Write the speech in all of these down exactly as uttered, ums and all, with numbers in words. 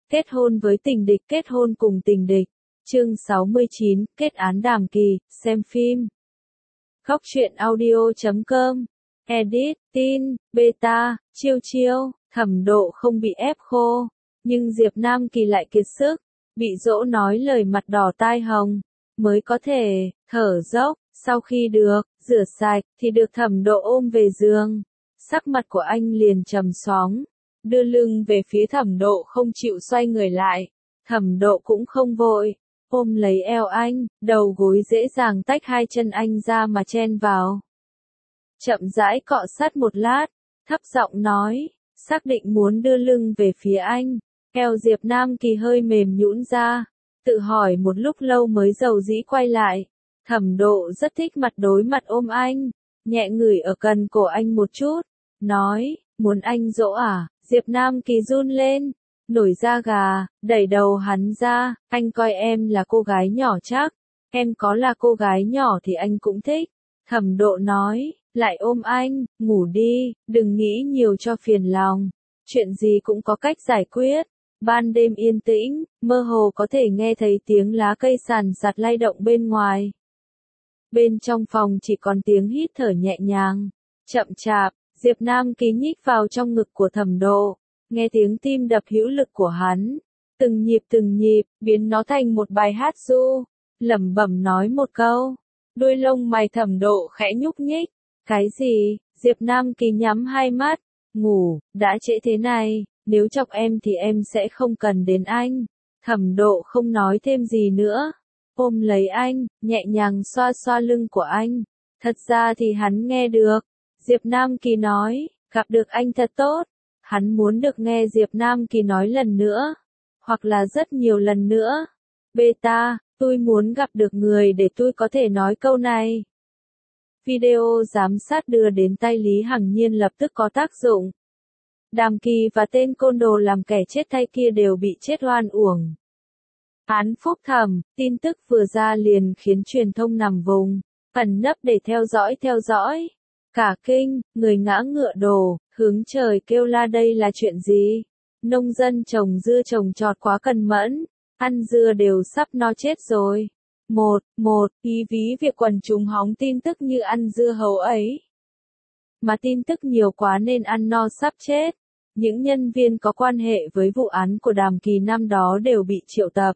Kết hôn với tình địch, kết hôn cùng tình địch. Chương sáu mươi chín, kết án Đàm Kỳ, xem phim. Góc truyện audio chấm com. Edit, tin, beta, chiêu chiêu, Thẩm Độ không bị ép khô. Nhưng Diệp Nam Kỳ lại kiệt sức, bị dỗ nói lời mặt đỏ tai hồng, mới có thể thở dốc. Sau khi được rửa sạch thì được Thẩm Độ ôm về giường. Sắc mặt của anh liền trầm xuống, đưa lưng về phía Thẩm Độ không chịu xoay người lại. Thẩm Độ cũng không vội, ôm lấy eo anh, đầu gối dễ dàng tách hai chân anh ra mà chen vào. Chậm rãi cọ sát một lát, thấp giọng nói, xác định muốn đưa lưng về phía anh. Eo Diệp Nam Kỳ hơi mềm nhũn ra, tự hỏi một lúc lâu mới dầu dĩ quay lại. Thẩm Độ rất thích mặt đối mặt ôm anh, nhẹ ngửi ở gần cổ anh một chút, nói, muốn anh dỗ à? Diệp Nam Kỳ run lên, nổi da gà, đẩy đầu hắn ra, anh coi em là cô gái nhỏ chắc, em có là cô gái nhỏ thì anh cũng thích. Thẩm Độ nói, lại ôm anh, ngủ đi, đừng nghĩ nhiều cho phiền lòng, chuyện gì cũng có cách giải quyết. Ban đêm yên tĩnh, mơ hồ có thể nghe thấy tiếng lá cây sàn sạt lay động bên ngoài. Bên trong phòng chỉ còn tiếng hít thở nhẹ nhàng, chậm chạp. Diệp Nam Kỳ nhích vào trong ngực của Thẩm Độ, nghe tiếng tim đập hữu lực của hắn, từng nhịp từng nhịp, biến nó thành một bài hát ru, lẩm bẩm nói một câu. Đôi lông mày Thẩm Độ khẽ nhúc nhích, cái gì? Diệp Nam Kỳ nhắm hai mắt, ngủ, đã trễ thế này, nếu chọc em thì em sẽ không cần đến anh. Thẩm Độ không nói thêm gì nữa, ôm lấy anh, nhẹ nhàng xoa xoa lưng của anh. Thật ra thì hắn nghe được. Diệp Nam Kỳ nói, gặp được anh thật tốt. Hắn muốn được nghe Diệp Nam Kỳ nói lần nữa, hoặc là rất nhiều lần nữa. Beta, tôi muốn gặp được người để tôi có thể nói câu này. Video giám sát đưa đến tay Lý Hằng Nhiên lập tức có tác dụng. Đàm Kỳ và tên côn đồ làm kẻ chết thay kia đều bị chết oan uổng. Án phúc thẩm, tin tức vừa ra liền khiến truyền thông nằm vùng, ẩn nấp để theo dõi theo dõi. Cả kinh, người ngã ngựa đổ, hướng trời kêu la đây là chuyện gì? Nông dân trồng dưa trồng trọt quá cần mẫn, ăn dưa đều sắp no chết rồi. Một, một, ý ví việc quần chúng hóng tin tức như ăn dưa hấu ấy. Mà tin tức nhiều quá nên ăn no sắp chết. Những nhân viên có quan hệ với vụ án của Đàm Kỳ năm đó đều bị triệu tập.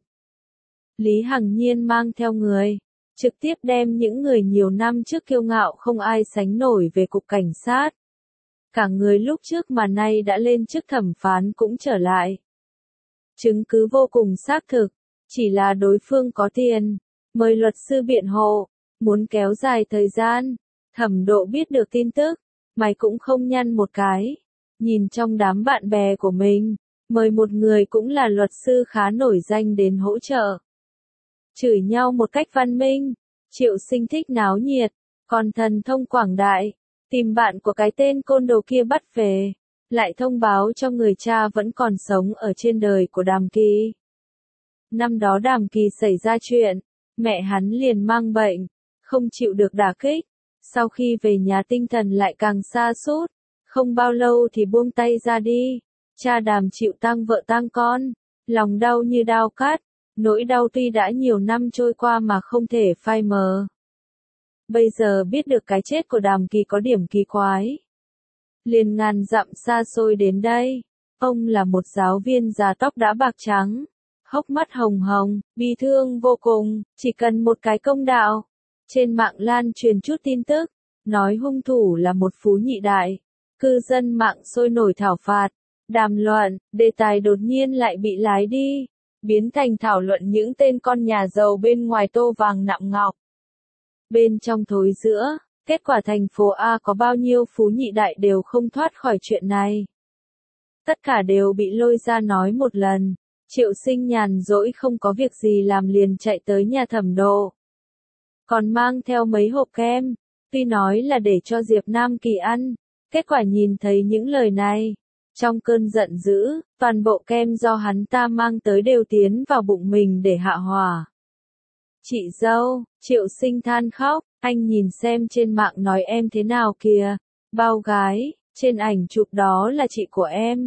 Lý Hằng Nhiên mang theo người, trực tiếp đem những người nhiều năm trước kiêu ngạo không ai sánh nổi về cục cảnh sát. Cả người lúc trước mà nay đã lên chức thẩm phán cũng trở lại. Chứng cứ vô cùng xác thực, chỉ là đối phương có tiền, mời luật sư biện hộ, muốn kéo dài thời gian. Thẩm Độ biết được tin tức, mày cũng không nhăn một cái, nhìn trong đám bạn bè của mình, mời một người cũng là luật sư khá nổi danh đến hỗ trợ. Chửi nhau một cách văn minh, Triệu Sinh thích náo nhiệt, còn thần thông quảng đại, tìm bạn của cái tên côn đồ kia bắt về, lại thông báo cho người cha vẫn còn sống ở trên đời của Đàm Kỳ. Năm đó Đàm Kỳ xảy ra chuyện, mẹ hắn liền mang bệnh, không chịu được đả kích, sau khi về nhà tinh thần lại càng sa sút, không bao lâu thì buông tay ra đi, cha Đàm chịu tang vợ tang con, lòng đau như dao cắt. Nỗi đau tuy đã nhiều năm trôi qua mà không thể phai mờ. Bây giờ biết được cái chết của Đàm Kỳ có điểm kỳ quái, liền ngàn dặm xa xôi đến đây. Ông là một giáo viên già tóc đã bạc trắng, hốc mắt hồng hồng, bi thương vô cùng, chỉ cần một cái công đạo. Trên mạng lan truyền chút tin tức, nói hung thủ là một phú nhị đại. Cư dân mạng sôi nổi thảo phạt, đàm luận, đề tài đột nhiên lại bị lái đi, biến thành thảo luận những tên con nhà giàu bên ngoài tô vàng nạm ngọc. Bên trong thối giữa, kết quả thành phố A có bao nhiêu phú nhị đại đều không thoát khỏi chuyện này. Tất cả đều bị lôi ra nói một lần. Triệu Sinh nhàn rỗi không có việc gì làm liền chạy tới nhà Thẩm Độ. Còn mang theo mấy hộp kem, tuy nói là để cho Diệp Nam Kỳ ăn, kết quả nhìn thấy những lời này. Trong cơn giận dữ, toàn bộ kem do hắn ta mang tới đều tiến vào bụng mình để hạ hỏa. Chị dâu, Triệu Sinh than khóc, anh nhìn xem trên mạng nói em thế nào kìa, bao gái, trên ảnh chụp đó là chị của em,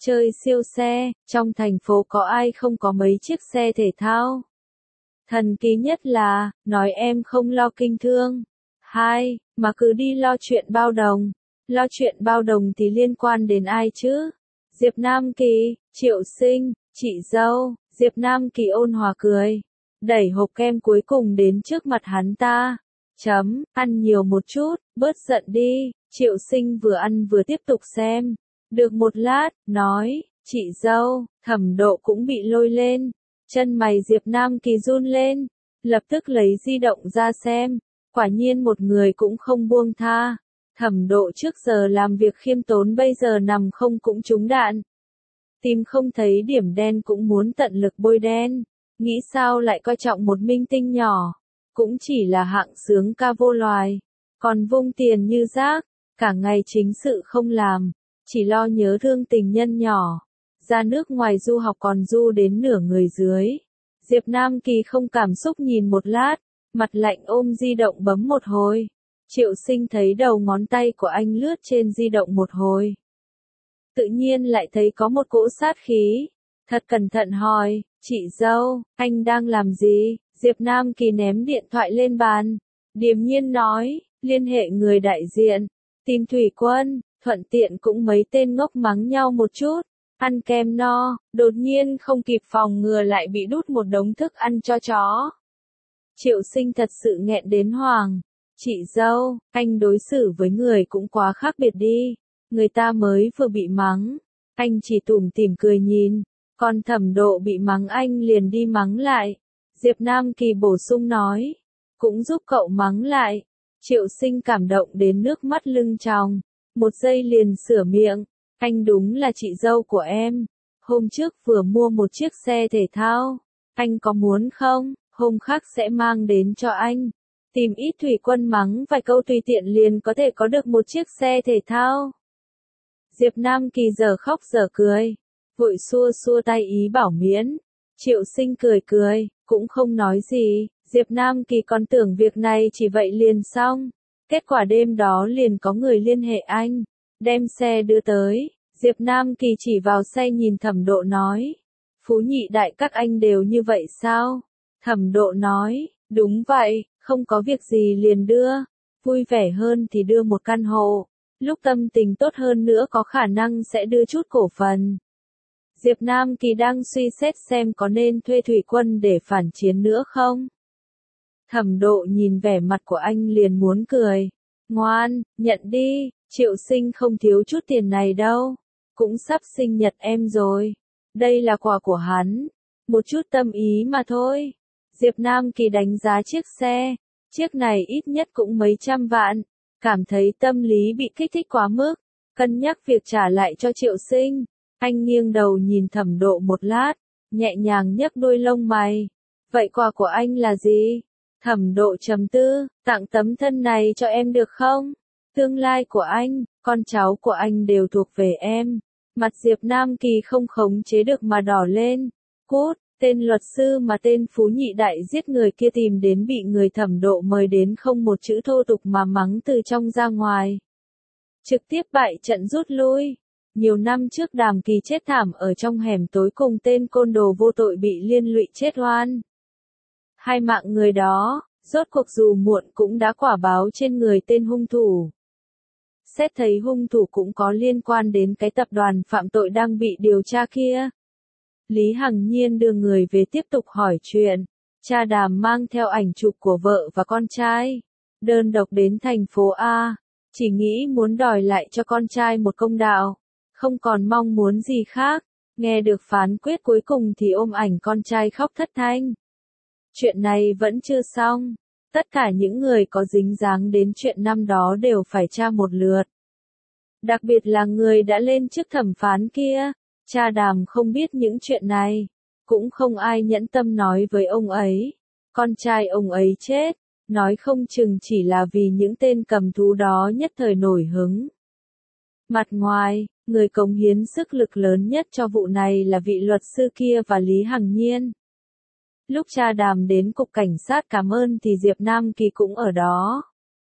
chơi siêu xe, trong thành phố có ai không có mấy chiếc xe thể thao. Thần kỳ nhất là, nói em không lo kinh thương. Hai, mà cứ đi lo chuyện bao đồng. Lo chuyện bao đồng thì liên quan đến ai chứ? Diệp Nam Kỳ, Triệu Sinh, chị dâu. Diệp Nam Kỳ ôn hòa cười, đẩy hộp kem cuối cùng đến trước mặt hắn ta. Chấm, ăn nhiều một chút, bớt giận đi. Triệu Sinh vừa ăn vừa tiếp tục xem. Được một lát, nói, chị dâu. Thẩm Độ cũng bị lôi lên. Chân mày Diệp Nam Kỳ run lên, lập tức lấy di động ra xem. Quả nhiên một người cũng không buông tha. Thẩm Độ trước giờ làm việc khiêm tốn bây giờ nằm không cũng trúng đạn. Tìm không thấy điểm đen cũng muốn tận lực bôi đen. Nghĩ sao lại coi trọng một minh tinh nhỏ. Cũng chỉ là hạng sướng ca vô loài. Còn vung tiền như rác. Cả ngày chính sự không làm. Chỉ lo nhớ thương tình nhân nhỏ. Ra nước ngoài du học còn du đến nửa người dưới. Diệp Nam Kỳ không cảm xúc nhìn một lát. Mặt lạnh ôm di động bấm một hồi. Triệu Sinh thấy đầu ngón tay của anh lướt trên di động một hồi. Tự nhiên lại thấy có một cỗ sát khí. Thật cẩn thận hỏi, chị dâu, anh đang làm gì? Diệp Nam Kỳ ném điện thoại lên bàn. Điềm nhiên nói, liên hệ người đại diện. Tìm Thủy Quân, thuận tiện cũng mấy tên ngốc mắng nhau một chút. Ăn kem no, đột nhiên không kịp phòng ngừa lại bị đút một đống thức ăn cho chó. Triệu Sinh thật sự nghẹn đến hoảng. Chị dâu, anh đối xử với người cũng quá khác biệt đi. Người ta mới vừa bị mắng. Anh chỉ tủm tỉm cười nhìn. Còn Thẩm Độ bị mắng anh liền đi mắng lại. Diệp Nam Kỳ bổ sung nói. Cũng giúp cậu mắng lại. Triệu Sinh cảm động đến nước mắt lưng tròng. Một giây liền sửa miệng. Anh đúng là chị dâu của em. Hôm trước vừa mua một chiếc xe thể thao. Anh có muốn không? Hôm khác sẽ mang đến cho anh. Tìm ít Thủy Quân mắng vài câu tùy tiện liền có thể có được một chiếc xe thể thao. Diệp Nam Kỳ giờ khóc giờ cười. Vội xua xua tay ý bảo miễn. Triệu Sinh cười cười, cũng không nói gì. Diệp Nam Kỳ còn tưởng việc này chỉ vậy liền xong. Kết quả đêm đó liền có người liên hệ anh. Đem xe đưa tới. Diệp Nam Kỳ chỉ vào xe nhìn Thẩm Độ nói. Phú Nhị Đại các anh đều như vậy sao? Thẩm Độ nói, đúng vậy, không có việc gì liền đưa. Vui vẻ hơn thì đưa một căn hộ. Lúc tâm tình tốt hơn nữa có khả năng sẽ đưa chút cổ phần. Diệp Nam Kỳ đang suy xét xem có nên thuê Thủy Quân để phản chiến nữa không. Thẩm Độ nhìn vẻ mặt của anh liền muốn cười. Ngoan, nhận đi, Triệu Sinh không thiếu chút tiền này đâu. Cũng sắp sinh nhật em rồi. Đây là quà của hắn. Một chút tâm ý mà thôi. Diệp Nam Kỳ đánh giá chiếc xe. Chiếc này ít nhất cũng mấy trăm vạn. Cảm thấy tâm lý bị kích thích quá mức. Cân nhắc việc trả lại cho Triệu Sinh. Anh nghiêng đầu nhìn Thẩm Độ một lát. Nhẹ nhàng nhấc đôi lông mày. Vậy quà của anh là gì? Thẩm Độ trầm tư. Tặng tấm thân này cho em được không? Tương lai của anh, con cháu của anh đều thuộc về em. Mặt Diệp Nam Kỳ không khống chế được mà đỏ lên. Cút, tên luật sư mà tên Phú Nhị Đại giết người kia tìm đến bị người Thẩm Độ mời đến không một chữ thô tục mà mắng từ trong ra ngoài. Trực tiếp bại trận rút lui. Nhiều năm trước Đàm Kỳ chết thảm ở trong hẻm tối cùng tên côn đồ vô tội bị liên lụy chết oan. Hai mạng người đó, rốt cuộc dù muộn cũng đã quả báo trên người tên hung thủ. Xét thấy hung thủ cũng có liên quan đến cái tập đoàn phạm tội đang bị điều tra kia. Lý Hằng Nhiên đưa người về tiếp tục hỏi chuyện. Cha Đàm mang theo ảnh chụp của vợ và con trai. Đơn độc đến thành phố A. Chỉ nghĩ muốn đòi lại cho con trai một công đạo. Không còn mong muốn gì khác. Nghe được phán quyết cuối cùng thì ôm ảnh con trai khóc thất thanh. Chuyện này vẫn chưa xong. Tất cả những người có dính dáng đến chuyện năm đó đều phải tra một lượt. Đặc biệt là người đã lên chức thẩm phán kia. Cha Đàm không biết những chuyện này. Cũng không ai nhẫn tâm nói với ông ấy. Con trai ông ấy chết. Nói không chừng chỉ là vì những tên cầm thú đó nhất thời nổi hứng. Mặt ngoài, người cống hiến sức lực lớn nhất cho vụ này là vị luật sư kia và Lý Hằng Nhiên. Lúc cha Đàm đến cục cảnh sát cảm ơn thì Diệp Nam Kỳ cũng ở đó.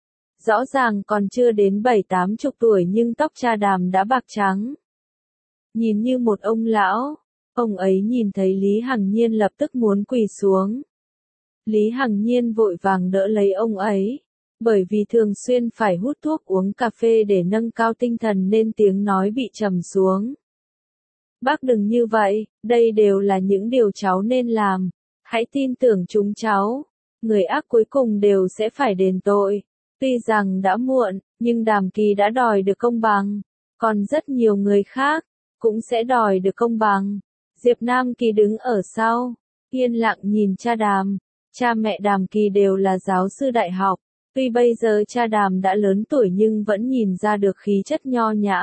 Rõ ràng còn chưa đến bảy tám chục tuổi nhưng tóc cha Đàm đã bạc trắng. nhìn như một ông lão. Ông ấy nhìn thấy Lý Hằng Nhiên lập tức muốn quỳ xuống. Lý Hằng Nhiên vội vàng đỡ lấy ông ấy, bởi vì thường xuyên phải hút thuốc uống cà phê để nâng cao tinh thần nên tiếng nói bị trầm xuống. Bác đừng như vậy, đây đều là những điều cháu nên làm, hãy tin tưởng chúng cháu, người ác cuối cùng đều sẽ phải đền tội. Tuy rằng đã muộn, nhưng Đàm Kỳ đã đòi được công bằng, còn rất nhiều người khác cũng sẽ đòi được công bằng. Diệp Nam Kỳ đứng ở sau, yên lặng nhìn cha Đàm. Cha mẹ Đàm Kỳ đều là giáo sư đại học, tuy bây giờ cha Đàm đã lớn tuổi nhưng vẫn nhìn ra được khí chất nho nhã.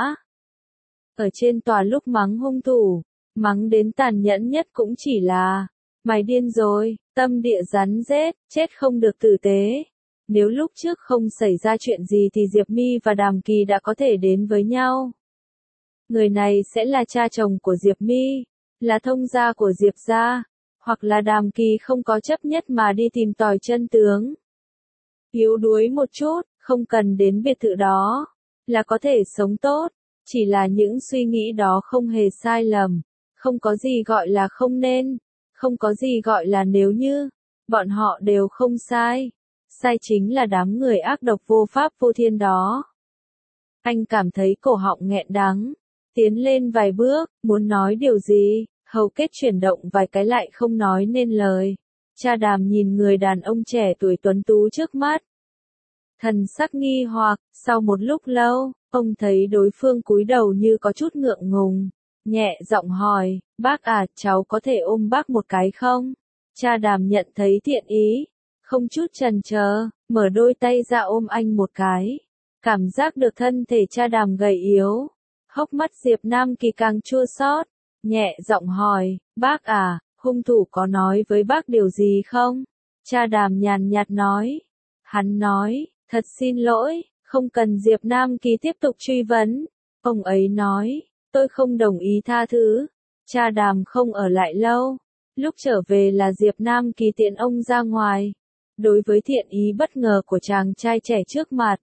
Ở trên tòa lúc mắng hung thủ, mắng đến tàn nhẫn nhất cũng chỉ là, mày điên rồi, tâm địa rắn rết, chết không được tử tế. Nếu lúc trước không xảy ra chuyện gì thì Diệp My và Đàm Kỳ đã có thể đến với nhau. Người này sẽ là cha chồng của Diệp My, là thông gia của Diệp gia, hoặc là Đàm Kỳ không có chấp nhất mà đi tìm tòi chân tướng. Yếu đuối một chút, không cần đến biệt thự đó, là có thể sống tốt, chỉ là những suy nghĩ đó không hề sai lầm, không có gì gọi là không nên, không có gì gọi là nếu như, bọn họ đều không sai, sai chính là đám người ác độc vô pháp vô thiên đó. Anh cảm thấy cổ họng nghẹn đắng, tiến lên vài bước, muốn nói điều gì, hầu kết chuyển động vài cái lại không nói nên lời. Cha Đàm nhìn người đàn ông trẻ tuổi tuấn tú trước mắt. Thần sắc nghi hoặc, sau một lúc lâu, ông thấy đối phương cúi đầu như có chút ngượng ngùng, nhẹ giọng hỏi, bác à, cháu có thể ôm bác một cái không? Cha Đàm nhận thấy thiện ý, không chút chần chờ, mở đôi tay ra ôm anh một cái. Cảm giác được thân thể cha Đàm gầy yếu, hốc mắt Diệp Nam Kỳ càng chua xót, nhẹ giọng hỏi, bác à, hung thủ có nói với bác điều gì không? Cha Đàm nhàn nhạt nói. Hắn nói, thật xin lỗi, không cần Diệp Nam Kỳ tiếp tục truy vấn. Ông ấy nói, tôi không đồng ý tha thứ. Cha Đàm không ở lại lâu. Lúc trở về là Diệp Nam Kỳ tiện ông ra ngoài. Đối với thiện ý bất ngờ của chàng trai trẻ trước mặt,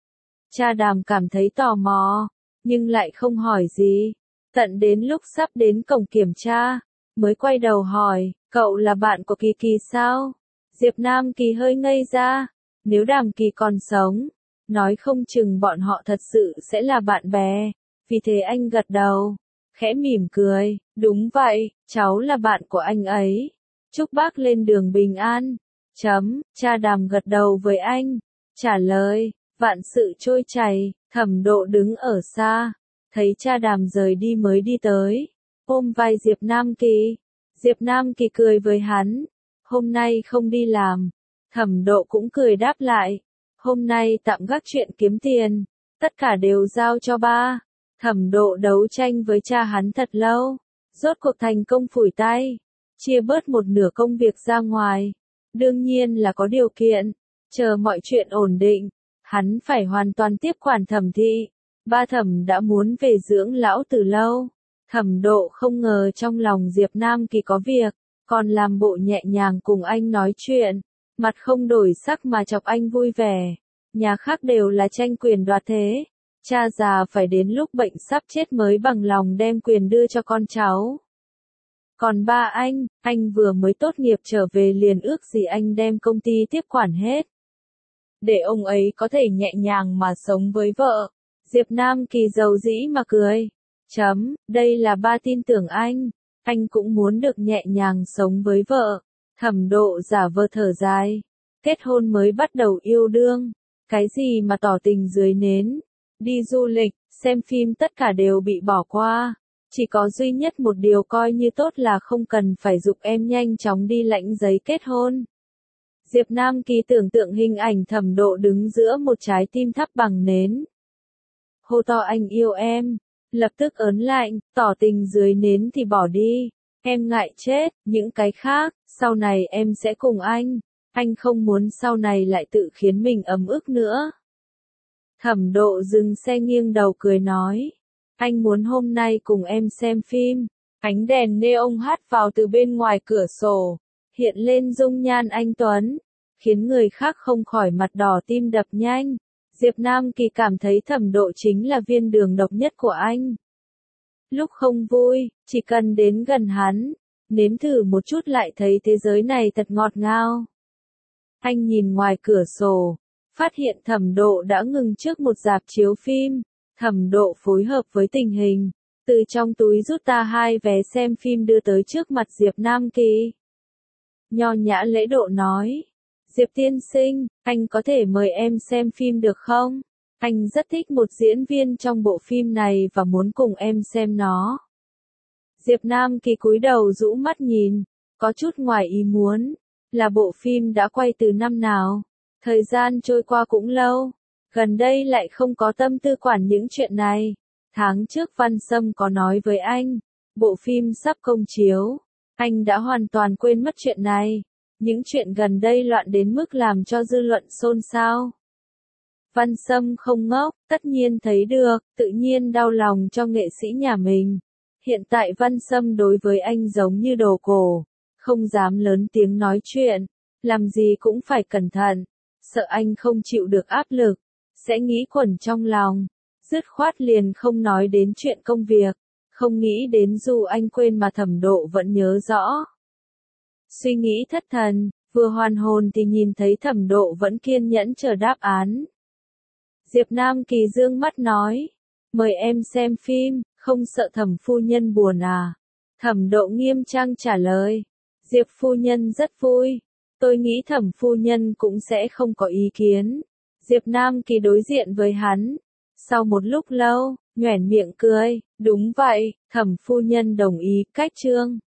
cha Đàm cảm thấy tò mò, nhưng lại không hỏi gì. Tận đến lúc sắp đến cổng kiểm tra, mới quay đầu hỏi, cậu là bạn của Kỳ Kỳ sao? Diệp Nam Kỳ hơi ngây ra, nếu Đàm Kỳ còn sống, nói không chừng bọn họ thật sự sẽ là bạn bè, vì thế anh gật đầu, khẽ mỉm cười, đúng vậy, cháu là bạn của anh ấy, chúc bác lên đường bình an. Chấm, cha Đàm gật đầu với anh, trả lời, vạn sự trôi chảy. Thẩm Độ đứng ở xa, thấy cha Đàm rời đi mới đi tới, ôm vai Diệp Nam Kỳ. Diệp Nam Kỳ cười với hắn, hôm nay không đi làm. Thẩm Độ cũng cười đáp lại, hôm nay tạm gác chuyện kiếm tiền, tất cả đều giao cho ba. Thẩm Độ đấu tranh với cha hắn thật lâu, rốt cuộc thành công phủi tay, chia bớt một nửa công việc ra ngoài. Đương nhiên là có điều kiện, chờ mọi chuyện ổn định, hắn phải hoàn toàn tiếp quản Thẩm thị. Ba Thẩm đã muốn về dưỡng lão từ lâu. Thẩm Độ không ngờ trong lòng Diệp Nam Kỳ có việc, còn làm bộ nhẹ nhàng cùng anh nói chuyện, mặt không đổi sắc mà chọc anh vui vẻ. Nhà khác đều là tranh quyền đoạt thế, cha già phải đến lúc bệnh sắp chết mới bằng lòng đem quyền đưa cho con cháu. Còn ba anh, anh vừa mới tốt nghiệp trở về liền ước gì anh đem công ty tiếp quản hết, để ông ấy có thể nhẹ nhàng mà sống với vợ. Diệp Nam Kỳ giàu dĩ mà cười. Chấm, đây là ba tin tưởng anh, anh cũng muốn được nhẹ nhàng sống với vợ. Thẩm Độ giả vờ thở dài, kết hôn mới bắt đầu yêu đương, cái gì mà tỏ tình dưới nến, đi du lịch, xem phim tất cả đều bị bỏ qua. Chỉ có duy nhất một điều coi như tốt là không cần phải giục em nhanh chóng đi lãnh giấy kết hôn. Diệp Nam Kỳ tưởng tượng hình ảnh Thẩm Độ đứng giữa một trái tim thắp bằng nến, hô to anh yêu em, lập tức ớn lạnh, tỏ tình dưới nến thì bỏ đi, em ngại chết, những cái khác, sau này em sẽ cùng anh, anh không muốn sau này lại tự khiến mình ấm ức nữa. Thẩm Độ dừng xe nghiêng đầu cười nói, anh muốn hôm nay cùng em xem phim. Ánh đèn neon hắt vào từ bên ngoài cửa sổ, hiện lên dung nhan anh tuấn, khiến người khác không khỏi mặt đỏ tim đập nhanh. Diệp Nam Kỳ cảm thấy Thẩm Độ chính là viên đường độc nhất của anh. Lúc không vui, chỉ cần đến gần hắn, nếm thử một chút lại thấy thế giới này thật ngọt ngào. Anh nhìn ngoài cửa sổ, phát hiện Thẩm Độ đã ngừng trước một rạp chiếu phim. Thẩm Độ phối hợp với tình hình, từ trong túi rút ra hai vé xem phim đưa tới trước mặt Diệp Nam Kỳ. Nho nhã lễ độ nói, Diệp tiên sinh, anh có thể mời em xem phim được không? Anh rất thích một diễn viên trong bộ phim này và muốn cùng em xem nó. Diệp Nam Kỳ cúi đầu rũ mắt nhìn, có chút ngoài ý muốn, là bộ phim đã quay từ năm nào? Thời gian trôi qua cũng lâu, gần đây lại không có tâm tư quản những chuyện này. Tháng trước Văn Sâm có nói với anh, bộ phim sắp công chiếu, anh đã hoàn toàn quên mất chuyện này. Những chuyện gần đây loạn đến mức làm cho dư luận xôn xao. Văn Sâm không ngốc, tất nhiên thấy được, tự nhiên đau lòng cho nghệ sĩ nhà mình. Hiện tại Văn Sâm đối với anh giống như đồ cổ, không dám lớn tiếng nói chuyện, làm gì cũng phải cẩn thận, sợ anh không chịu được áp lực, sẽ nghĩ quẩn trong lòng, dứt khoát liền không nói đến chuyện công việc, không nghĩ đến dù anh quên mà Thẩm Độ vẫn nhớ rõ. Suy nghĩ thất thần, vừa hoàn hồn thì nhìn thấy Thẩm Độ vẫn kiên nhẫn chờ đáp án. Diệp Nam Kỳ dương mắt nói, mời em xem phim, không sợ Thẩm phu nhân buồn à? Thẩm Độ nghiêm trang trả lời, Diệp phu nhân rất vui, tôi nghĩ Thẩm phu nhân cũng sẽ không có ý kiến. Diệp Nam Kỳ đối diện với hắn, sau một lúc lâu, nhoẻn miệng cười, đúng vậy, Thẩm phu nhân đồng ý, cách trương.